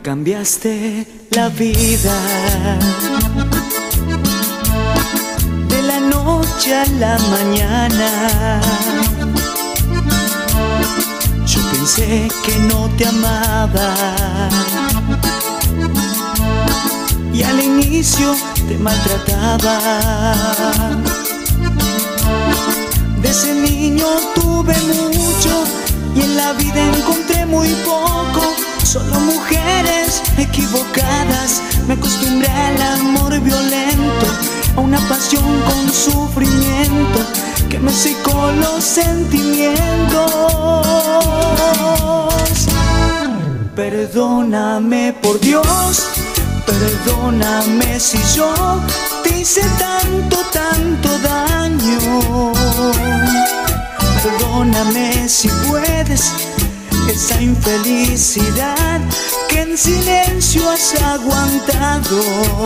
cambiaste la vida, de la noche a la mañana. Yo pensé que no te amaba y al inicio te maltrataba. De ese niño tuve mucho y en la vida encontré muy poco. Solo mujeres equivocadas. Me acostumbré al amor violento, a una pasión con sufrimiento que me secó los sentimientos. Perdóname por Dios, perdóname si yo te hice tanto, tanto daño. Perdóname si puedes esa infelicidad que en silencio has aguantado.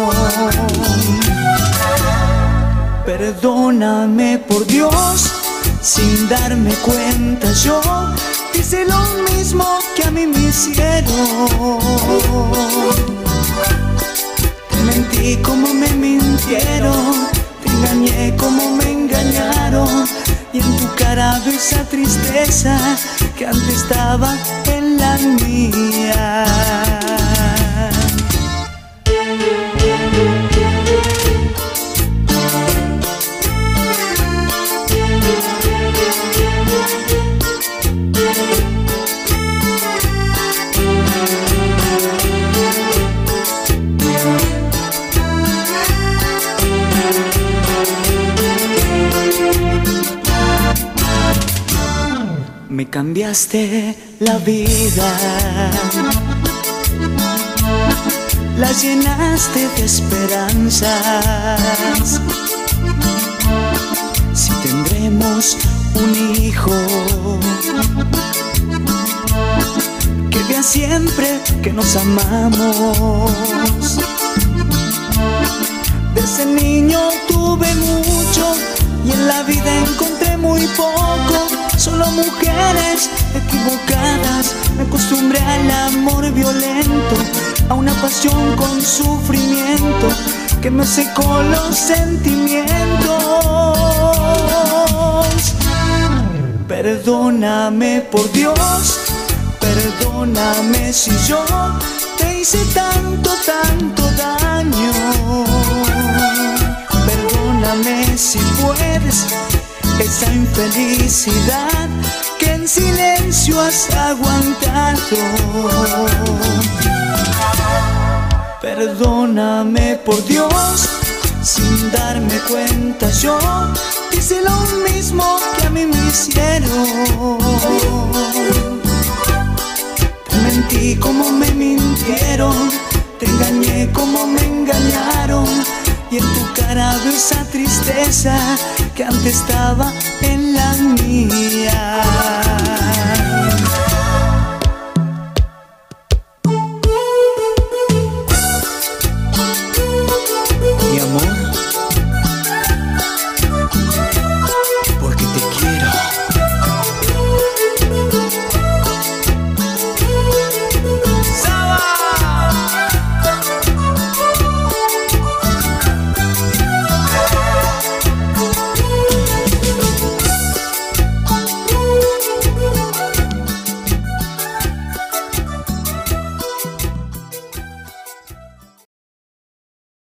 Perdóname por Dios, sin darme cuenta yo hice lo mismo que a mí me hicieron. Te mentí como me mintieron, te engañé como me engañaron, y en tu cara veo esa tristeza que antes estaba en la mía. Me cambiaste la vida, la llenaste de esperanzas. Si tendremos un hijo, que vea siempre que nos amamos. De ese niño tuve mucho y en la vida encontré muy poco. Solo mujeres equivocadas. Me acostumbré al amor violento, a una pasión con sufrimiento que me secó los sentimientos. Perdóname por Dios, perdóname si yo te hice tanto, tanto daño. Perdóname si puedes esa infelicidad que en silencio has aguantado. Perdóname por Dios, sin darme cuenta yo hice lo mismo que a mí me hicieron. Te mentí como me mintieron, te engañé como me engañaron, y en tu cara veo esa tristeza que antes estaba en la mía.